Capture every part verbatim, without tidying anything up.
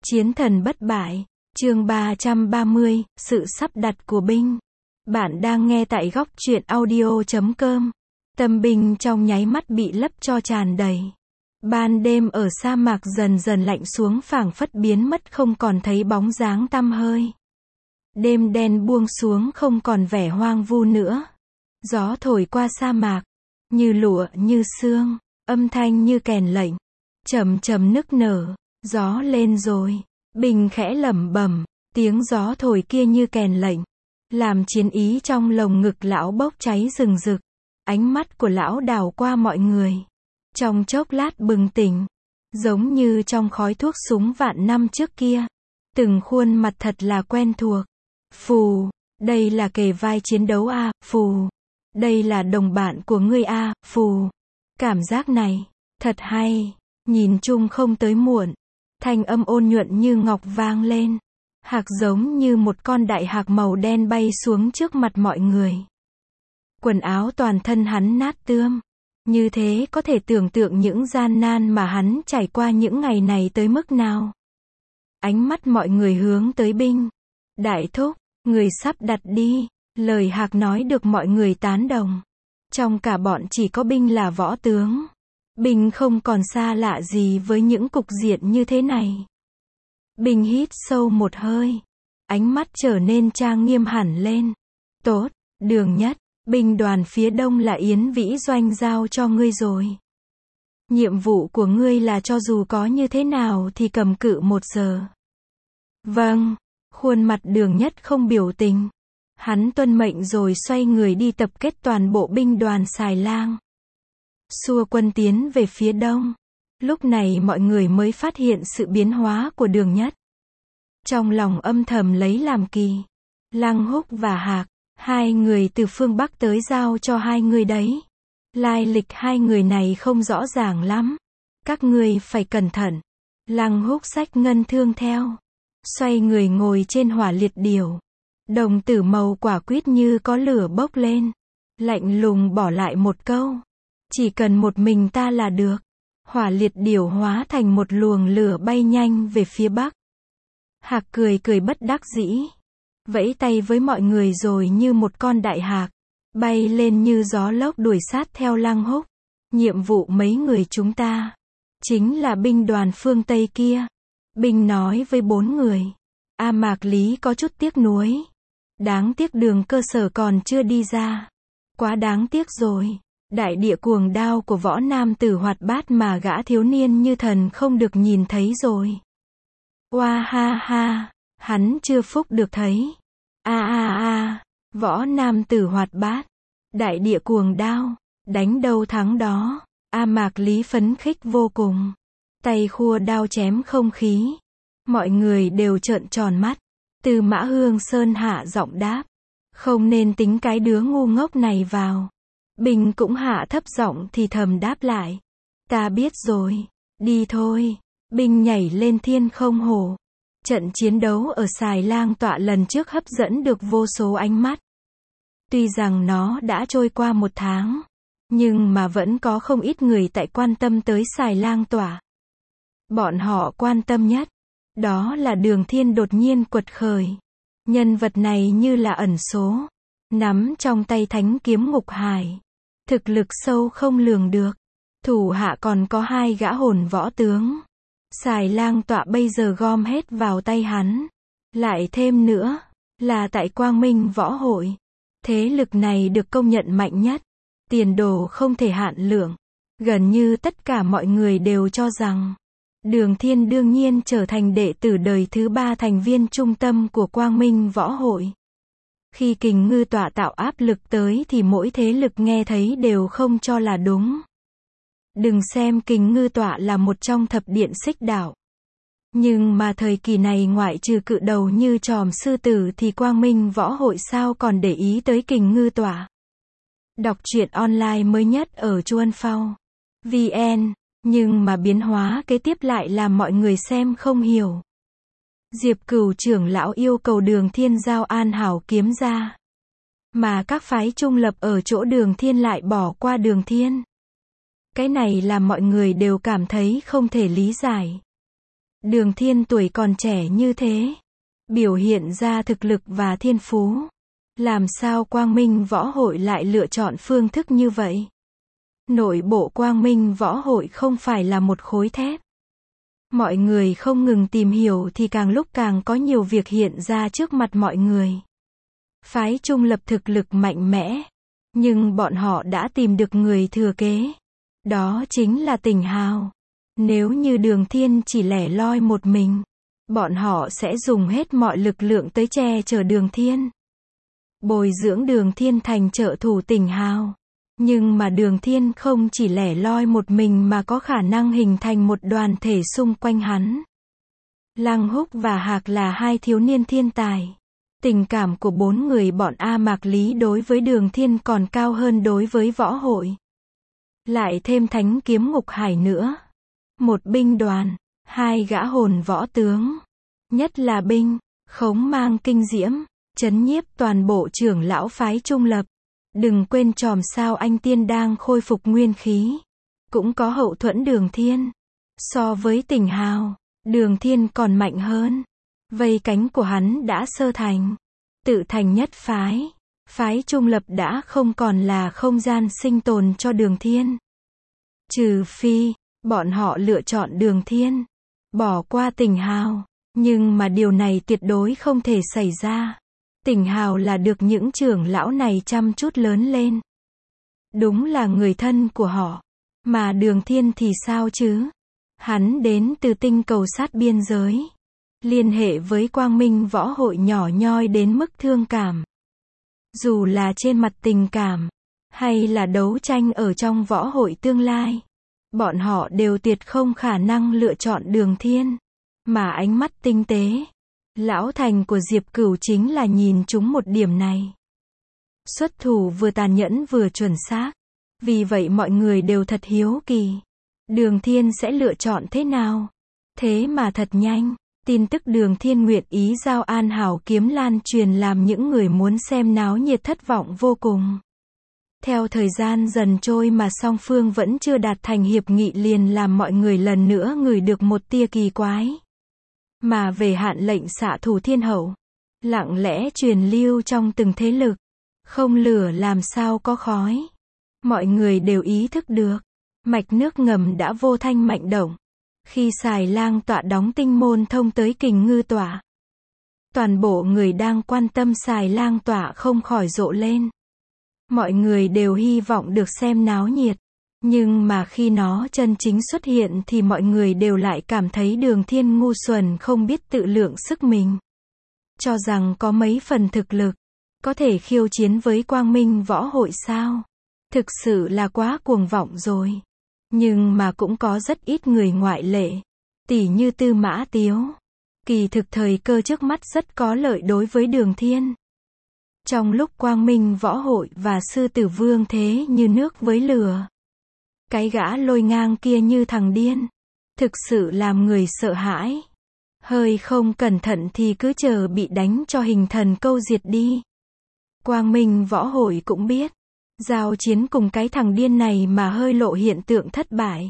Chiến thần bất bại, chương ba trăm ba mươi, sự sắp đặt của binh. Bạn đang nghe tại góc truyện audio chấm com. Tâm binh trong nháy mắt bị lấp cho tràn đầy. Ban đêm ở sa mạc dần dần lạnh xuống, phảng phất biến mất, không còn thấy bóng dáng tăm hơi. Đêm đen buông xuống, không còn vẻ hoang vu nữa. Gió thổi qua sa mạc, như lụa, như sương, âm thanh như kèn lệnh, trầm trầm nức nở. Gió lên rồi, Bình khẽ lẩm bẩm, tiếng gió thổi kia như kèn lệnh, làm chiến ý trong lồng ngực lão bốc cháy rừng rực. Ánh mắt của lão đảo qua mọi người, trong chốc lát bừng tỉnh, giống như trong khói thuốc súng vạn năm trước kia. Từng khuôn mặt thật là quen thuộc. Phù, đây là kề vai chiến đấu a, Phù. Đây là đồng bạn của ngươi a, Phù. Cảm giác này, thật hay. Nhìn chung không tới muộn. Thanh âm ôn nhuận như ngọc vang lên. Hạc giống như một con đại hạc màu đen bay xuống trước mặt mọi người. Quần áo toàn thân hắn nát tươm. Như thế có thể tưởng tượng những gian nan mà hắn trải qua những ngày này tới mức nào. Ánh mắt mọi người hướng tới Binh. Đại thúc, người sắp đặt đi. Lời Hạc nói được mọi người tán đồng. Trong cả bọn chỉ có Binh là võ tướng. Bình không còn xa lạ gì với những cục diện như thế này. Bình hít sâu một hơi. Ánh mắt trở nên trang nghiêm hẳn lên. Tốt, Đường Nhất, binh đoàn phía đông là Yến Vĩ Doanh giao cho ngươi rồi. Nhiệm vụ của ngươi là cho dù có như thế nào thì cầm cự một giờ. Vâng, khuôn mặt Đường Nhất không biểu tình. Hắn tuân mệnh rồi xoay người đi tập kết toàn bộ binh đoàn Xài Lang. Xua quân tiến về phía đông. Lúc này mọi người mới phát hiện sự biến hóa của Đường Nhất. Trong lòng âm thầm lấy làm kỳ. Lăng Húc và Hạc, hai người từ phương Bắc tới giao cho hai người đấy. Lai lịch hai người này không rõ ràng lắm. Các ngươi phải cẩn thận. Lăng Húc xách ngân thương theo. Xoay người ngồi trên hỏa liệt điểu. Đồng tử màu quả quýt như có lửa bốc lên. Lạnh lùng bỏ lại một câu. Chỉ cần một mình ta là được. Hỏa liệt điểu hóa thành một luồng lửa bay nhanh về phía bắc. Hạc cười cười bất đắc dĩ. Vẫy tay với mọi người rồi như một con đại hạc. Bay lên như gió lốc đuổi sát theo Lăng Húc. Nhiệm vụ mấy người chúng ta. Chính là binh đoàn phương Tây kia. Binh nói với bốn người. A Mạc Lý có chút tiếc nuối. Đáng tiếc Đường Cơ Sở còn chưa đi ra. Quá đáng tiếc rồi. Đại địa cuồng đao của võ nam tử hoạt bát mà gã thiếu niên như thần không được nhìn thấy rồi. Oa ha ha, hắn chưa phúc được thấy. A a a, võ nam tử hoạt bát, đại địa cuồng đao, đánh đâu thắng đó. A Mạc Lý phấn khích vô cùng. Tay khua đao chém không khí. Mọi người đều trợn tròn mắt. Từ Mã Hương Sơn hạ giọng đáp. Không nên tính cái đứa ngu ngốc này vào. Bình cũng hạ thấp giọng thì thầm đáp lại. Ta biết rồi. Đi thôi. Bình nhảy lên thiên không hổ. Trận chiến đấu ở Xài Lang Tọa lần trước hấp dẫn được vô số ánh mắt. Tuy rằng nó đã trôi qua một tháng. Nhưng mà vẫn có không ít người tại quan tâm tới Xài Lang Tọa. Bọn họ quan tâm nhất. Đó là Đường Thiên đột nhiên quật khởi. Nhân vật này như là ẩn số. Nắm trong tay thánh kiếm ngục hải. Thực lực sâu không lường được. Thủ hạ còn có hai gã hồn võ tướng. Xài Lang Tọa bây giờ gom hết vào tay hắn. Lại thêm nữa, là tại Quang Minh Võ Hội. Thế lực này được công nhận mạnh nhất. Tiền đồ không thể hạn lượng. Gần như tất cả mọi người đều cho rằng Đường Thiên đương nhiên trở thành đệ tử đời thứ ba thành viên trung tâm của Quang Minh Võ Hội. Khi Kình Ngư Tọa tạo áp lực tới thì mỗi thế lực nghe thấy đều không cho là đúng. Đừng xem Kình Ngư Tọa là một trong thập điện xích đạo. Nhưng mà thời kỳ này ngoại trừ cự đầu như Tròm Sư Tử thì Quang Minh Võ Hội sao còn để ý tới Kình Ngư Tọa. Đọc truyện online mới nhất ở Chuan Phao vê en. Nhưng mà biến hóa kế tiếp lại làm mọi người xem không hiểu. Diệp Cửu trưởng lão yêu cầu Đường Thiên giao An Hảo kiếm ra. Mà các phái trung lập ở chỗ Đường Thiên lại bỏ qua Đường Thiên. Cái này làm mọi người đều cảm thấy không thể lý giải. Đường Thiên tuổi còn trẻ như thế, biểu hiện ra thực lực và thiên phú. Làm sao Quang Minh Võ Hội lại lựa chọn phương thức như vậy? Nội bộ Quang Minh Võ Hội không phải là một khối thép. Mọi người không ngừng tìm hiểu thì càng lúc càng có nhiều việc hiện ra trước mặt mọi người. Phái trung lập thực lực mạnh mẽ, nhưng bọn họ đã tìm được người thừa kế. Đó chính là Tỉnh Hào. Nếu như Đường Thiên chỉ lẻ loi một mình, bọn họ sẽ dùng hết mọi lực lượng tới che chở Đường Thiên. Bồi dưỡng Đường Thiên thành trợ thủ Tỉnh Hào. Nhưng mà Đường Thiên không chỉ lẻ loi một mình mà có khả năng hình thành một đoàn thể xung quanh hắn. Lăng Húc và Hạc là hai thiếu niên thiên tài. Tình cảm của bốn người bọn A Mạc Lý đối với Đường Thiên còn cao hơn đối với võ hội. Lại thêm Thánh Kiếm Ngục Hải nữa. Một binh đoàn, hai gã hồn võ tướng. Nhất là binh, Khống mang kinh diễm, trấn nhiếp toàn bộ trưởng lão phái trung lập. Đừng quên chòm sao anh tiên đang khôi phục nguyên khí. Cũng có hậu thuẫn Đường Thiên. So với Tỉnh Hào, Đường Thiên còn mạnh hơn. Vây cánh của hắn đã sơ thành. Tự thành nhất phái. Phái trung lập đã không còn là không gian sinh tồn cho Đường Thiên. Trừ phi, bọn họ lựa chọn Đường Thiên. Bỏ qua Tỉnh Hào. Nhưng mà điều này tuyệt đối không thể xảy ra. Tỉnh Hào là được những trưởng lão này chăm chút lớn lên. Đúng là người thân của họ. Mà Đường Thiên thì sao chứ? Hắn đến từ tinh cầu sát biên giới. Liên hệ với Quang Minh Võ Hội nhỏ nhoi đến mức thương cảm. Dù là trên mặt tình cảm, hay là đấu tranh ở trong võ hội tương lai, bọn họ đều tuyệt không khả năng lựa chọn Đường Thiên. Mà ánh mắt tinh tế, lão thành của Diệp Cửu chính là nhìn trúng một điểm này. Xuất thủ vừa tàn nhẫn vừa chuẩn xác. Vì vậy mọi người đều thật hiếu kỳ. Đường Thiên sẽ lựa chọn thế nào? Thế mà thật nhanh, tin tức Đường Thiên nguyện ý giao An Hảo kiếm lan truyền làm những người muốn xem náo nhiệt thất vọng vô cùng. Theo thời gian dần trôi mà song phương vẫn chưa đạt thành hiệp nghị liền làm mọi người lần nữa ngửi được một tia kỳ quái. Mà về hạn lệnh xạ thủ thiên hậu, lặng lẽ truyền lưu trong từng thế lực. Không lửa làm sao có khói. Mọi người đều ý thức được. Mạch nước ngầm đã vô thanh mạnh động. Khi Xài Lang tọa đóng tinh môn thông tới Kình Ngư tọa. Toàn bộ người đang quan tâm Xài Lang tọa không khỏi rộ lên. Mọi người đều hy vọng được xem náo nhiệt. Nhưng mà khi nó chân chính xuất hiện thì mọi người đều lại cảm thấy Đường Thiên ngu xuẩn không biết tự lượng sức mình. Cho rằng có mấy phần thực lực, có thể khiêu chiến với Quang Minh Võ Hội sao? Thực sự là quá cuồng vọng rồi. Nhưng mà cũng có rất ít người ngoại lệ. Tỷ như Tư Mã Tiếu. Kỳ thực thời cơ trước mắt rất có lợi đối với Đường Thiên. Trong lúc Quang Minh Võ Hội và Sư Tử Vương thế như nước với lửa. Cái gã lôi ngang kia như thằng điên. Thực sự làm người sợ hãi. Hơi không cẩn thận thì cứ chờ bị đánh cho hình thần câu diệt đi. Quang Minh Võ Hội cũng biết. Giao chiến cùng cái thằng điên này mà hơi lộ hiện tượng thất bại.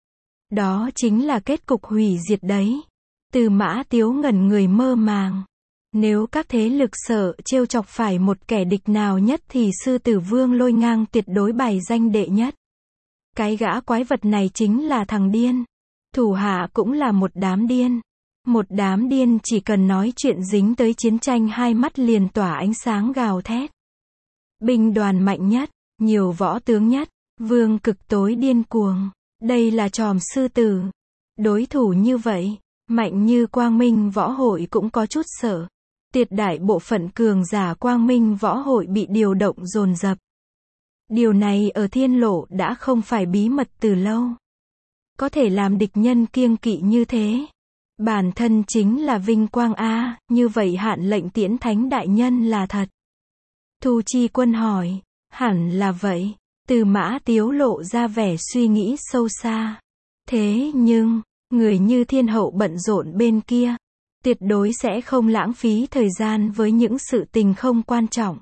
Đó chính là kết cục hủy diệt đấy. Tư Mã Tiếu ngẩn người mơ màng. Nếu các thế lực sợ trêu chọc phải một kẻ địch nào nhất thì Sư Tử Vương lôi ngang tuyệt đối bài danh đệ nhất. Cái gã quái vật này chính là thằng điên. Thủ hạ cũng là một đám điên. Một đám điên chỉ cần nói chuyện dính tới chiến tranh hai mắt liền tỏa ánh sáng gào thét. Binh đoàn mạnh nhất, nhiều võ tướng nhất, vương cực tối điên cuồng. Đây là tròm sư tử. Đối thủ như vậy, mạnh như Quang Minh Võ Hội cũng có chút sợ. Tuyệt đại bộ phận cường giả Quang Minh Võ Hội bị điều động dồn dập. Điều này ở Thiên Lộ đã không phải bí mật từ lâu. Có thể làm địch nhân kiêng kỵ như thế. Bản thân chính là vinh quang a, như vậy hạn lệnh Tiễn Thánh đại nhân là thật. Thu Chi Quân hỏi, hẳn là vậy. Tư Mã Tiếu lộ ra vẻ suy nghĩ sâu xa. Thế nhưng, người như Thiên Hậu bận rộn bên kia, tuyệt đối sẽ không lãng phí thời gian với những sự tình không quan trọng.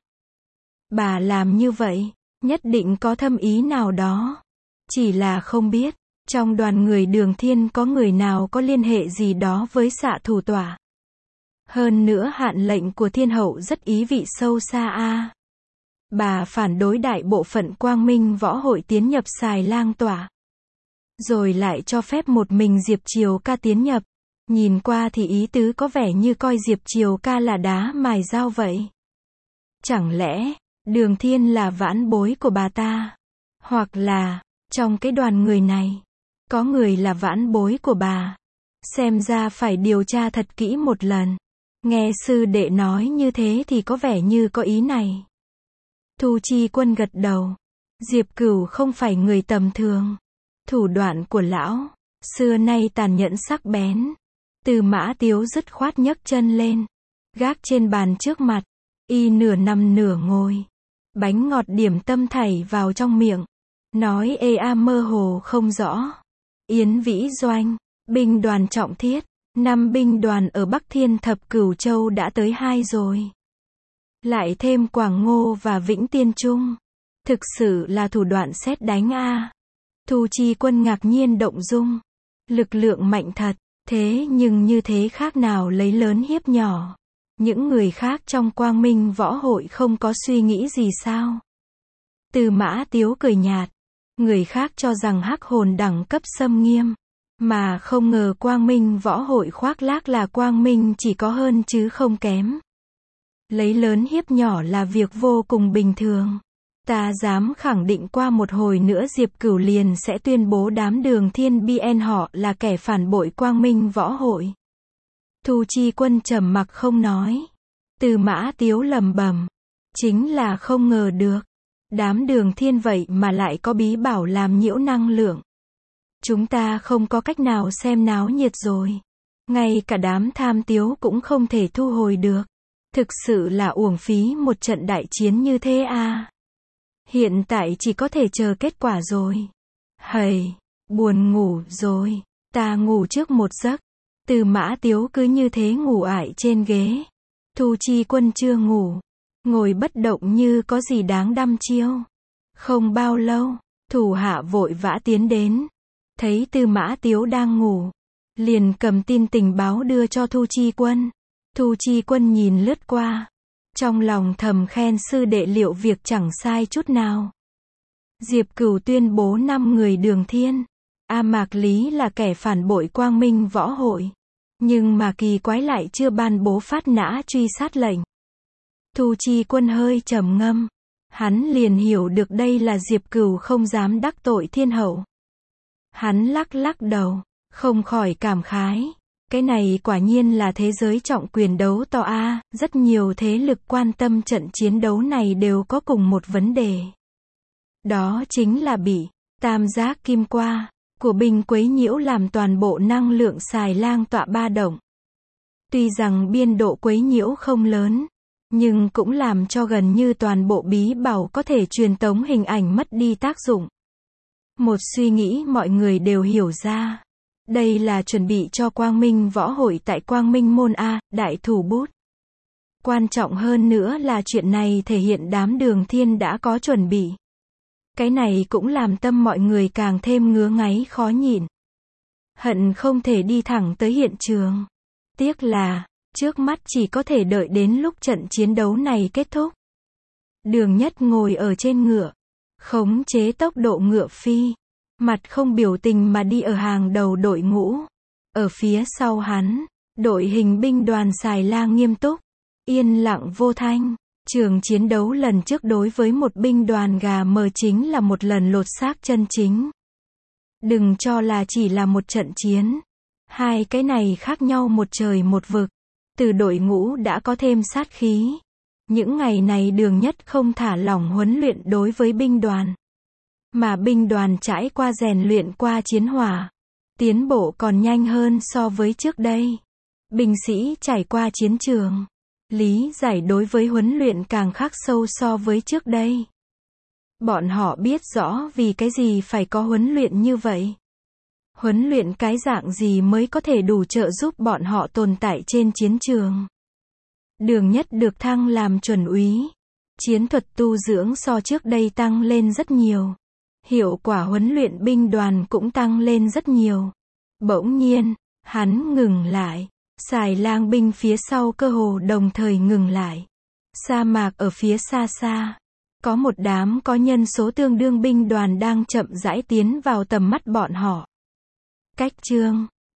Bà làm như vậy, nhất định có thâm ý nào đó. Chỉ là không biết, Trong đoàn người Đường Thiên có người nào có liên hệ gì đó với Xạ Thủ Tỏa. Hơn nữa hạn lệnh của Thiên Hậu rất ý vị sâu xa a. Bà phản đối đại bộ phận Quang Minh Võ Hội tiến nhập Xài Lang Tỏa. Rồi lại cho phép một mình Diệp Triều Ca tiến nhập. Nhìn qua thì ý tứ có vẻ như coi Diệp Triều Ca là đá mài dao vậy. Chẳng lẽ, Đường Thiên là vãn bối của bà ta? Hoặc là, trong cái đoàn người này, có người là vãn bối của bà? Xem ra phải điều tra thật kỹ một lần. Nghe sư đệ nói như thế thì có vẻ như có ý này. Thu Chi Quân gật đầu. Diệp Cửu không phải người tầm thường. Thủ đoạn của lão, xưa nay tàn nhẫn sắc bén. Từ Mã Tiếu dứt khoát nhấc chân lên. Gác trên bàn trước mặt. Y nửa nằm nửa ngồi. Bánh ngọt điểm tâm thảy vào trong miệng. Nói ê a mơ hồ không rõ. Yến Vĩ Doanh, binh đoàn trọng thiết. Năm binh đoàn ở Bắc Thiên Thập Cửu Châu đã tới hai rồi. Lại thêm Quảng Ngô và Vĩnh Tiên Trung. Thực sự là thủ đoạn sét đánh a. Thu Chi Quân ngạc nhiên động dung. Lực lượng mạnh thật, thế nhưng như thế khác nào lấy lớn hiếp nhỏ. Những người khác trong Quang Minh Võ Hội không có suy nghĩ gì sao? Từ Mã Tiếu cười nhạt. Người khác cho rằng Hắc Hồn đẳng cấp xâm nghiêm. Mà không ngờ Quang Minh Võ Hội khoác lác là Quang Minh chỉ có hơn chứ không kém. Lấy lớn hiếp nhỏ là việc vô cùng bình thường. Ta dám khẳng định qua một hồi nữa Diệp Cửu liền sẽ tuyên bố đám Đường Thiên bê en họ là kẻ phản bội Quang Minh Võ Hội. Thu Chi Quân trầm mặc không nói. Từ Mã Tiếu lẩm bẩm. Chính là không ngờ được. Đám Đường Thiên vậy mà lại có bí bảo làm nhiễu năng lượng. Chúng ta không có cách nào xem náo nhiệt rồi. Ngay cả đám Tham Tiếu cũng không thể thu hồi được. Thực sự là uổng phí một trận đại chiến như thế à. Hiện tại chỉ có thể chờ kết quả rồi. Hầy, buồn ngủ rồi. Ta ngủ trước một giấc. Từ Mã Tiếu cứ như thế ngủ ải trên ghế. Thu Chi Quân chưa ngủ. Ngồi bất động như có gì đáng đăm chiêu. Không bao lâu, thủ hạ vội vã tiến đến. Thấy Từ Mã Tiếu đang ngủ. Liền cầm tin tình báo đưa cho Thu Chi Quân. Thu Chi Quân nhìn lướt qua. Trong lòng thầm khen sư đệ liệu việc chẳng sai chút nào. Diệp Cửu tuyên bố năm người Đường Thiên. A Mạc Lý là kẻ phản bội Quang Minh Võ Hội. Nhưng mà kỳ quái lại chưa ban bố phát nã truy sát lệnh. Thu Chi Quân hơi trầm ngâm. Hắn liền hiểu được đây là Diệp Cửu không dám đắc tội Thiên Hậu. Hắn lắc lắc đầu, không khỏi cảm khái. Cái này quả nhiên là thế giới trọng quyền đấu to a, rất nhiều thế lực quan tâm trận chiến đấu này đều có cùng một vấn đề. Đó chính là bị tam giác kim qua của binh quấy nhiễu làm toàn bộ năng lượng Xài Lang Tọa ba động. Tuy rằng biên độ quấy nhiễu không lớn, nhưng cũng làm cho gần như toàn bộ bí bảo có thể truyền tống hình ảnh mất đi tác dụng. Một suy nghĩ mọi người đều hiểu ra. Đây là chuẩn bị cho Quang Minh Võ Hội tại Quang Minh Môn A, đại thủ bút. Quan trọng hơn nữa là chuyện này thể hiện đám Đường Thiên đã có chuẩn bị. Cái này cũng làm tâm mọi người càng thêm ngứa ngáy khó nhịn. Hận không thể đi thẳng tới hiện trường. Tiếc là, trước mắt chỉ có thể đợi đến lúc trận chiến đấu này kết thúc. Đường Nhất ngồi ở trên ngựa, khống chế tốc độ ngựa phi. Mặt không biểu tình mà đi ở hàng đầu đội ngũ. Ở phía sau hắn, đội hình binh đoàn Xài Lang nghiêm túc, yên lặng vô thanh. Trường chiến đấu lần trước đối với một binh đoàn gà mờ chính là một lần lột xác chân chính. Đừng cho là chỉ là một trận chiến. Hai cái này khác nhau một trời một vực. Từ đội ngũ đã có thêm sát khí. Những ngày này Đường Nhất không thả lỏng huấn luyện đối với binh đoàn. Mà binh đoàn trải qua rèn luyện qua chiến hỏa. Tiến bộ còn nhanh hơn so với trước đây. Binh sĩ trải qua chiến trường. Lý giải đối với huấn luyện càng khắc sâu so với trước đây. Bọn họ biết rõ vì cái gì phải có huấn luyện như vậy. Huấn luyện cái dạng gì mới có thể đủ trợ giúp bọn họ tồn tại trên chiến trường. Đường Nhất được thăng làm chuẩn úy. Chiến thuật tu dưỡng so trước đây tăng lên rất nhiều. Hiệu quả huấn luyện binh đoàn cũng tăng lên rất nhiều. Bỗng nhiên, hắn ngừng lại. Xài lang binh phía sau cơ hồ đồng thời ngừng lại. Sa mạc ở phía xa xa. Có một đám có nhân số tương đương binh đoàn đang chậm rãi tiến vào tầm mắt bọn họ. Cách chương